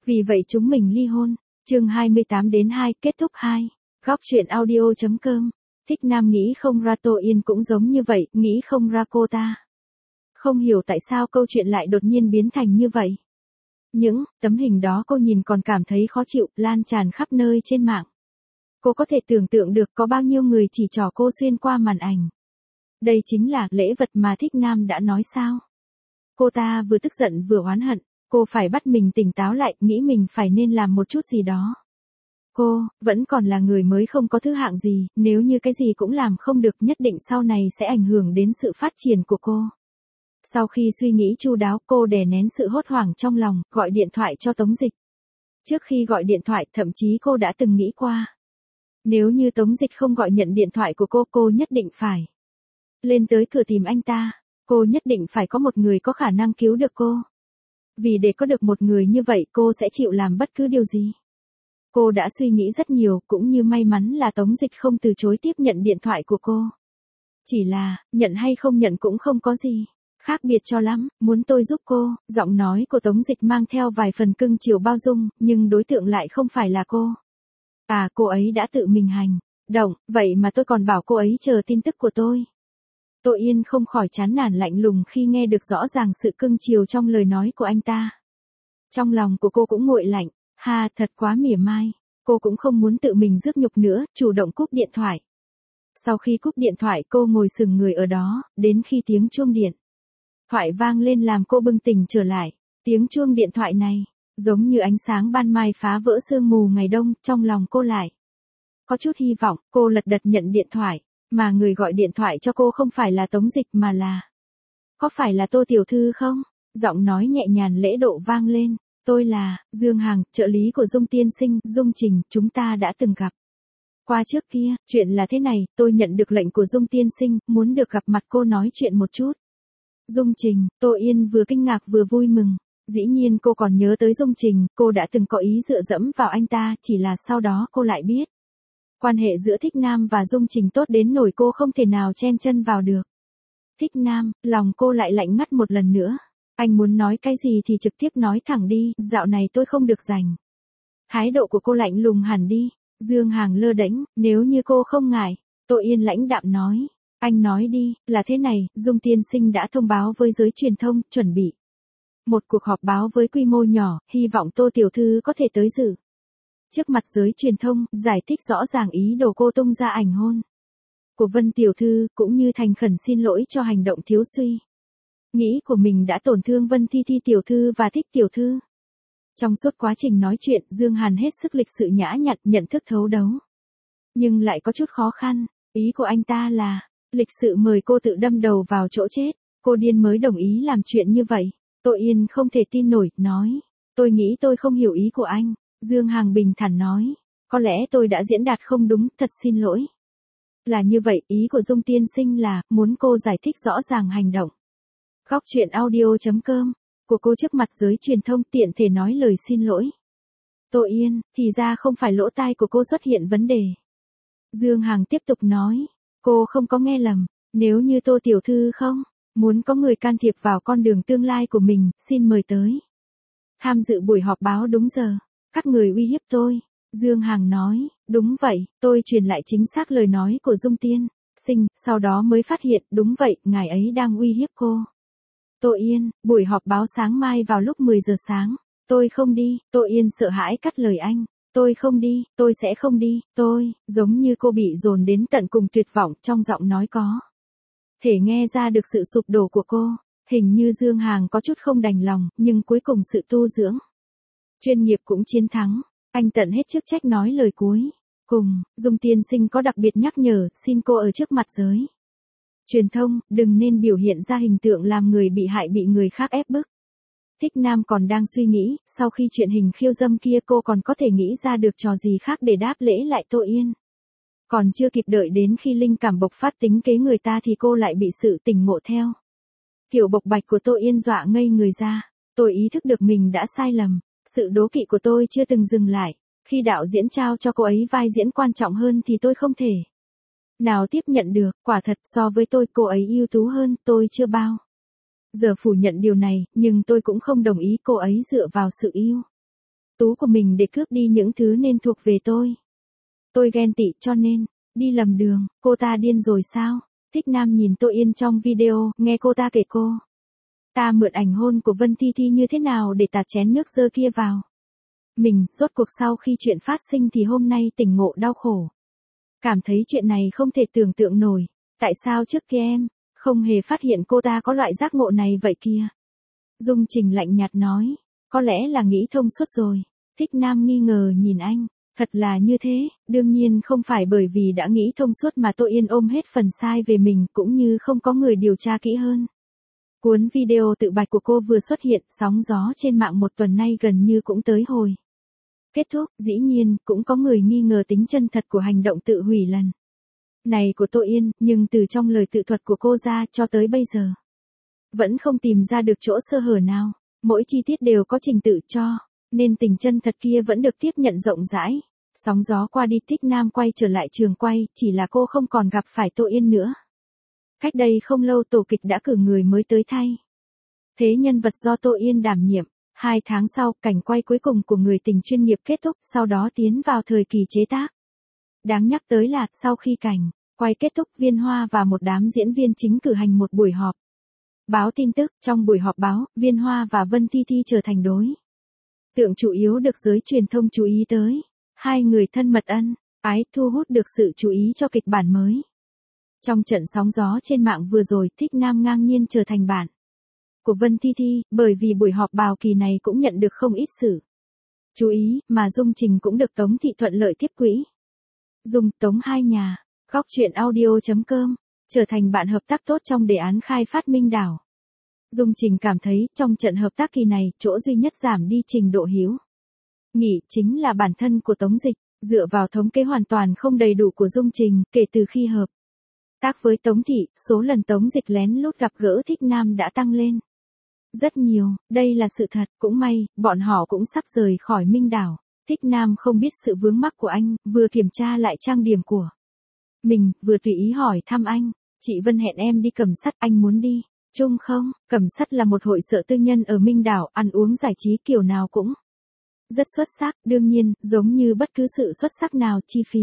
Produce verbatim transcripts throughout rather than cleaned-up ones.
Vì vậy chúng mình ly hôn. Chương hai mươi tám đến hai, kết thúc hai. Góc truyện audio.com. Thích Nam nghĩ không ra Tô Yên cũng giống như vậy, nghĩ không ra cô ta. Không hiểu tại sao câu chuyện lại đột nhiên biến thành như vậy. Những tấm hình đó cô nhìn còn cảm thấy khó chịu, lan tràn khắp nơi trên mạng. Cô có thể tưởng tượng được có bao nhiêu người chỉ trỏ cô xuyên qua màn ảnh. Đây chính là lễ vật mà Thích Nam đã nói sao. Cô ta vừa tức giận vừa oán hận, cô phải bắt mình tỉnh táo lại, nghĩ mình phải nên làm một chút gì đó. Cô, vẫn còn là người mới không có thứ hạng gì, nếu như cái gì cũng làm không được nhất định sau này sẽ ảnh hưởng đến sự phát triển của cô. Sau khi suy nghĩ chu đáo, cô đè nén sự hốt hoảng trong lòng, gọi điện thoại cho Tống Dịch. Trước khi gọi điện thoại, thậm chí cô đã từng nghĩ qua. Nếu như Tống Dịch không gọi nhận điện thoại của cô, cô nhất định phải lên tới cửa tìm anh ta. Cô nhất định phải có một người có khả năng cứu được cô. Vì để có được một người như vậy, cô sẽ chịu làm bất cứ điều gì. Cô đã suy nghĩ rất nhiều, cũng như may mắn là Tống Dịch không từ chối tiếp nhận điện thoại của cô. Chỉ là, nhận hay không nhận cũng không có gì khác biệt cho lắm, muốn tôi giúp cô. Giọng nói của Tống Dịch mang theo vài phần cưng chiều bao dung, nhưng đối tượng lại không phải là cô. À, cô ấy đã tự mình hành động, vậy mà tôi còn bảo cô ấy chờ tin tức của tôi. Tô Yên không khỏi chán nản lạnh lùng khi nghe được rõ ràng sự cưng chiều trong lời nói của anh ta. Trong lòng của cô cũng nguội lạnh, ha, thật quá mỉa mai. Cô cũng không muốn tự mình rước nhục nữa, chủ động cúp điện thoại. Sau khi cúp điện thoại, cô ngồi sừng người ở đó, đến khi tiếng chuông điện thoại vang lên làm cô bừng tỉnh trở lại. Tiếng chuông điện thoại này, giống như ánh sáng ban mai phá vỡ sương mù ngày đông, trong lòng cô lại có chút hy vọng. Cô lật đật nhận điện thoại, mà người gọi điện thoại cho cô không phải là Tống Dịch mà là... Có phải là Tô tiểu thư không? Giọng nói nhẹ nhàng lễ độ vang lên. Tôi là Dương Hằng, trợ lý của Dung tiên sinh, Dung Trình, chúng ta đã từng gặp qua trước kia. Chuyện là thế này, tôi nhận được lệnh của Dung tiên sinh, muốn được gặp mặt cô nói chuyện một chút. Dung Trình, Tô Yên vừa kinh ngạc vừa vui mừng. Dĩ nhiên cô còn nhớ tới Dung Trình, cô đã từng có ý dựa dẫm vào anh ta, chỉ là sau đó cô lại biết. Quan hệ giữa Thích Nam và Dung Trình tốt đến nỗi cô không thể nào chen chân vào được. Thích Nam, lòng cô lại lạnh ngắt một lần nữa. Anh muốn nói cái gì thì trực tiếp nói thẳng đi, dạo này tôi không được rảnh. Thái độ của cô lạnh lùng hẳn đi. Dương Hằng lơ đễnh, nếu như cô không ngại. Tô Yên lãnh đạm nói. Anh nói đi, là thế này, Dung tiên sinh đã thông báo với giới truyền thông, chuẩn bị một cuộc họp báo với quy mô nhỏ, hy vọng Tô tiểu thư có thể tới dự. Trước mặt giới truyền thông, giải thích rõ ràng ý đồ cô tung ra ảnh hôn của Vân tiểu thư, cũng như thành khẩn xin lỗi cho hành động thiếu suy nghĩ của mình đã tổn thương Vân Thi Thi tiểu thư và Thích tiểu thư. Trong suốt quá trình nói chuyện, Dương Hàn hết sức lịch sự nhã nhặn, nhận thức thấu đấu. Nhưng lại có chút khó khăn, ý của anh ta là lịch sự mời cô tự đâm đầu vào chỗ chết. Cô điên mới đồng ý làm chuyện như vậy. Tô Yên không thể tin nổi, nói. Tôi nghĩ tôi không hiểu ý của anh. Dương Hằng bình thản nói. Có lẽ tôi đã diễn đạt không đúng, thật xin lỗi. Là như vậy, ý của Dung tiên sinh là, muốn cô giải thích rõ ràng hành động. Góc truyện audio.com, của cô trước mặt giới truyền thông tiện thể nói lời xin lỗi. Tô Yên, thì ra không phải lỗ tai của cô xuất hiện vấn đề. Dương Hằng tiếp tục nói. Cô không có nghe lầm, nếu như Tô tiểu thư không muốn có người can thiệp vào con đường tương lai của mình, xin mời tới tham dự buổi họp báo đúng giờ. Các người uy hiếp tôi. Dương Hằng nói, đúng vậy, tôi truyền lại chính xác lời nói của Dung tiên sinh, sau đó mới phát hiện, đúng vậy, ngài ấy đang uy hiếp cô. Tô Yên, buổi họp báo sáng mai vào lúc mười giờ sáng. Tôi không đi. Tô Yên sợ hãi cắt lời anh. Tôi không đi, tôi sẽ không đi, tôi, giống như cô bị dồn đến tận cùng tuyệt vọng, trong giọng nói có thể nghe ra được sự sụp đổ của cô. Hình như Dương Hằng có chút không đành lòng, nhưng cuối cùng sự tu dưỡng chuyên nghiệp cũng chiến thắng. Anh tận hết chức trách nói lời cuối cùng. Dung tiên sinh có đặc biệt nhắc nhở, xin cô ở trước mặt giới truyền thông, đừng nên biểu hiện ra hình tượng làm người bị hại bị người khác ép bức. Thích Nam còn đang suy nghĩ, sau khi chuyện hình khiêu dâm kia cô còn có thể nghĩ ra được trò gì khác để đáp lễ lại Tô Yên. Còn chưa kịp đợi đến khi linh cảm bộc phát tính kế người ta thì cô lại bị sự tỉnh ngộ theo kiểu bộc bạch của Tô Yên dọa ngây người ra. Tôi ý thức được mình đã sai lầm. Sự đố kỵ của tôi chưa từng dừng lại. Khi đạo diễn trao cho cô ấy vai diễn quan trọng hơn thì tôi không thể nào tiếp nhận được. Quả thật so với tôi cô ấy ưu tú hơn, tôi chưa bao giờ phủ nhận điều này, nhưng tôi cũng không đồng ý cô ấy dựa vào sự yêu tú của mình để cướp đi những thứ nên thuộc về tôi. Tôi ghen tị cho nên, đi lầm đường, cô ta điên rồi sao? Thích Nam nhìn Tô Yên trong video, nghe cô ta kể cô. Ta mượn ảnh hôn của Vân Thi Thi như thế nào để tạt chén nước dơ kia vào. Mình, rốt cuộc sau khi chuyện phát sinh thì hôm nay tỉnh ngộ đau khổ. Cảm thấy chuyện này không thể tưởng tượng nổi. Tại sao trước kia em, không hề phát hiện cô ta có loại giác ngộ này vậy kia? Dung Trình lạnh nhạt nói, có lẽ là nghĩ thông suốt rồi. Thích Nam nghi ngờ nhìn anh, thật là như thế, đương nhiên không phải bởi vì đã nghĩ thông suốt mà Tô Yên ôm hết phần sai về mình cũng như không có người điều tra kỹ hơn. Cuốn video tự bạch của cô vừa xuất hiện, sóng gió trên mạng một tuần nay gần như cũng tới hồi. Kết thúc, dĩ nhiên, cũng có người nghi ngờ tính chân thật của hành động tự hủy lần này của Tô Yên, nhưng từ trong lời tự thuật của cô ra cho tới bây giờ, vẫn không tìm ra được chỗ sơ hở nào, mỗi chi tiết đều có trình tự cho, nên tình chân thật kia vẫn được tiếp nhận rộng rãi. Sóng gió qua đi, Thích Nam quay trở lại trường quay, chỉ là cô không còn gặp phải Tô Yên nữa. Cách đây không lâu tổ kịch đã cử người mới tới thay thế nhân vật do Tô Yên đảm nhiệm. Hai tháng sau, cảnh quay cuối cùng của Người tình chuyên nghiệp kết thúc, sau đó tiến vào thời kỳ chế tác. Đáng nhắc tới là, sau khi cảnh quay kết thúc, Viên Hoa và một đám diễn viên chính cử hành một buổi họp báo tin tức. Trong buổi họp báo, Viên Hoa và Vân Thi Thi trở thành đối tượng chủ yếu được giới truyền thông chú ý tới. Hai người thân mật ân ái thu hút được sự chú ý cho kịch bản mới. Trong trận sóng gió trên mạng vừa rồi, Thích Nam ngang nhiên trở thành bạn của Vân Thi Thi, bởi vì buổi họp báo kỳ này cũng nhận được không ít sự chú ý, mà Dung Trình cũng được Tống Thị thuận lợi tiếp quỹ. Dung, Tống hai nhà, góc truyện audio chấm com, trở thành bạn hợp tác tốt trong đề án khai phát Minh Đảo. Dung Trình cảm thấy, trong trận hợp tác kỳ này, chỗ duy nhất giảm đi trình độ hiếu nghị chính là bản thân của Tống Dịch. Dựa vào thống kê hoàn toàn không đầy đủ của Dung Trình, kể từ khi hợp tác với Tống Thị, số lần Tống Dịch lén lút gặp gỡ Thích Nam đã tăng lên rất nhiều. Đây là sự thật, cũng may, bọn họ cũng sắp rời khỏi Minh Đảo. Thích Nam không biết sự vướng mắc của anh, vừa kiểm tra lại trang điểm của mình, vừa tùy ý hỏi thăm anh. Chị Vân hẹn em đi Cẩm Sắt, anh muốn đi chung không? Cẩm Sắt là một hội sở tư nhân ở Minh Đảo, ăn uống giải trí kiểu nào cũng rất xuất sắc. Đương nhiên, giống như bất cứ sự xuất sắc nào, chi phí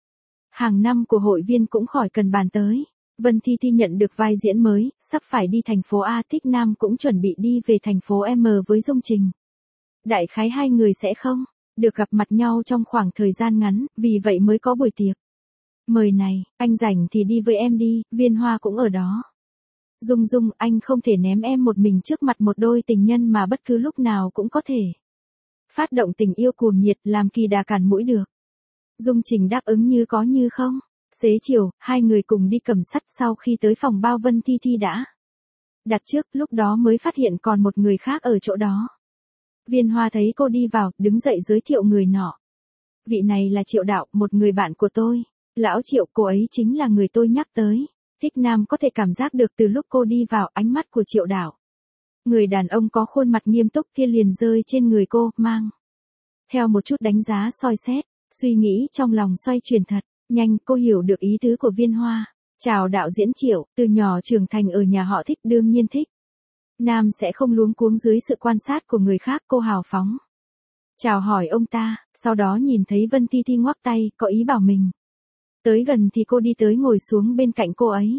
hàng năm của hội viên cũng khỏi cần bàn tới. Vân Thi Thi nhận được vai diễn mới, sắp phải đi thành phố A. Thích Nam cũng chuẩn bị đi về thành phố M với Dung Trình. Đại khái hai người sẽ không được gặp mặt nhau trong khoảng thời gian ngắn, vì vậy mới có buổi tiệc mời này. Anh rảnh thì đi với em đi, Viên Hoa cũng ở đó. Dung Dung, anh không thể ném em một mình trước mặt một đôi tình nhân mà bất cứ lúc nào cũng có thể phát động tình yêu cuồng nhiệt, làm kỳ đà cản mũi được. Dung Trình đáp ứng như có như không. Xế chiều, hai người cùng đi Cẩm Sắt. Sau khi tới phòng bao Vân Thi Thi đã đặt trước, lúc đó mới phát hiện còn một người khác ở chỗ đó. Viên Hoa thấy cô đi vào, đứng dậy giới thiệu người nọ. Vị này là Triệu Đạo, một người bạn của tôi. Lão Triệu, cô ấy chính là người tôi nhắc tới. Thích Nam có thể cảm giác được từ lúc cô đi vào, ánh mắt của Triệu Đạo, người đàn ông có khuôn mặt nghiêm túc kia, liền rơi trên người cô, mang theo một chút đánh giá soi xét. Suy nghĩ trong lòng xoay chuyển thật nhanh, cô hiểu được ý tứ của Viên Hoa. Chào đạo diễn Triệu, từ nhỏ trưởng thành ở nhà họ Thích, đương nhiên Thích Nam sẽ không luống cuống dưới sự quan sát của người khác. Cô hào phóng chào hỏi ông ta, sau đó nhìn thấy Vân Thi Thi ngoắc tay, có ý bảo mình tới gần thì cô đi tới ngồi xuống bên cạnh cô ấy.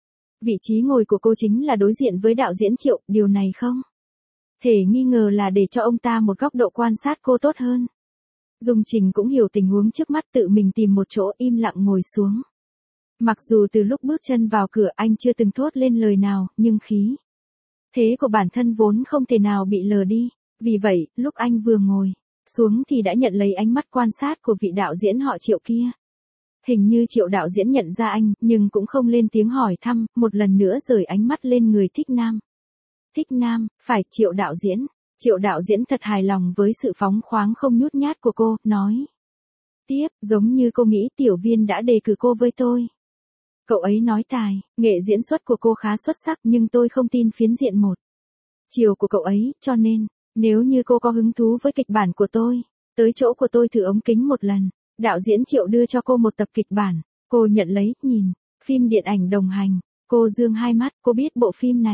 Vị trí ngồi của cô chính là đối diện với đạo diễn Triệu, điều này không thể nghi ngờ là để cho ông ta một góc độ quan sát cô tốt hơn. Dung Trình cũng hiểu tình huống trước mắt, tự mình tìm một chỗ im lặng ngồi xuống. Mặc dù từ lúc bước chân vào cửa anh chưa từng thốt lên lời nào, nhưng khí thế của bản thân vốn không thể nào bị lờ đi. Vì vậy, lúc anh vừa ngồi xuống thì đã nhận lấy ánh mắt quan sát của vị đạo diễn họ Triệu kia. Hình như Triệu đạo diễn nhận ra anh, nhưng cũng không lên tiếng hỏi thăm, một lần nữa rời ánh mắt lên người Thích Nam. Thích Nam, phải, Triệu đạo diễn. Triệu đạo diễn thật hài lòng với sự phóng khoáng không nhút nhát của cô, nói tiếp, giống như cô nghĩ Tiểu Viên đã đề cử cô với tôi. Cậu ấy nói tài, nghệ diễn xuất của cô khá xuất sắc, nhưng tôi không tin phiến diện một chiều của cậu ấy, cho nên, nếu như cô có hứng thú với kịch bản của tôi, tới chỗ của tôi thử ống kính một lần. Đạo diễn Triệu đưa cho cô một tập kịch bản, cô nhận lấy, nhìn, phim điện ảnh đồng hành, cô dương hai mắt, cô biết bộ phim này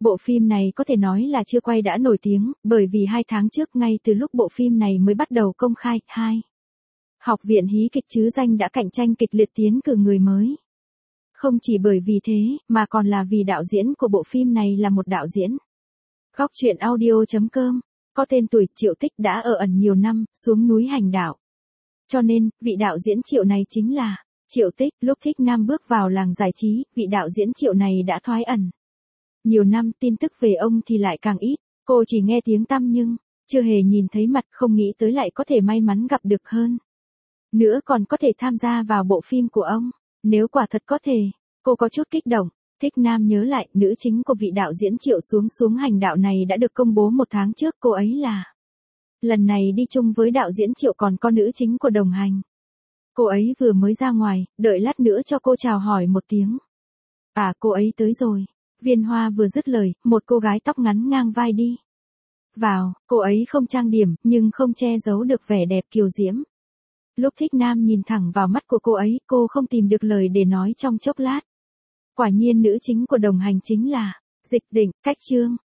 Bộ phim này có thể nói là chưa quay đã nổi tiếng, bởi vì hai tháng trước ngay từ lúc bộ phim này mới bắt đầu công khai, hai Học viện hí kịch chứ danh đã cạnh tranh kịch liệt tiến cử người mới. Không chỉ bởi vì thế, mà còn là vì đạo diễn của bộ phim này là một đạo diễn. Góc truyện audio chấm com, có tên tuổi Triệu Tích đã ở ẩn nhiều năm, xuống núi hành đạo. Cho nên, vị đạo diễn Triệu này chính là Triệu Tích. Lúc Thích Nam bước vào làng giải trí, vị đạo diễn Triệu này đã thoái ẩn. Nhiều năm tin tức về ông thì lại càng ít, cô chỉ nghe tiếng tăm nhưng chưa hề nhìn thấy mặt, không nghĩ tới lại có thể may mắn gặp được hơn. Nữa còn có thể tham gia vào bộ phim của ông. Nếu quả thật có thể, cô có chút kích động. Thích Nam nhớ lại, nữ chính của vị đạo diễn Triệu xuống xuống hành đạo này đã được công bố một tháng trước, cô ấy là. Lần này đi chung với đạo diễn Triệu còn có nữ chính của đồng hành. Cô ấy vừa mới ra ngoài, đợi lát nữa cho cô chào hỏi một tiếng. À, cô ấy tới rồi. Viên Hoa vừa dứt lời, một cô gái tóc ngắn ngang vai đi vào, cô ấy không trang điểm, nhưng không che giấu được vẻ đẹp kiều diễm. Lúc Thích Nam nhìn thẳng vào mắt của cô ấy, cô không tìm được lời để nói trong chốc lát. Quả nhiên nữ chính của đồng hành chính là Dịch Định. Cách chương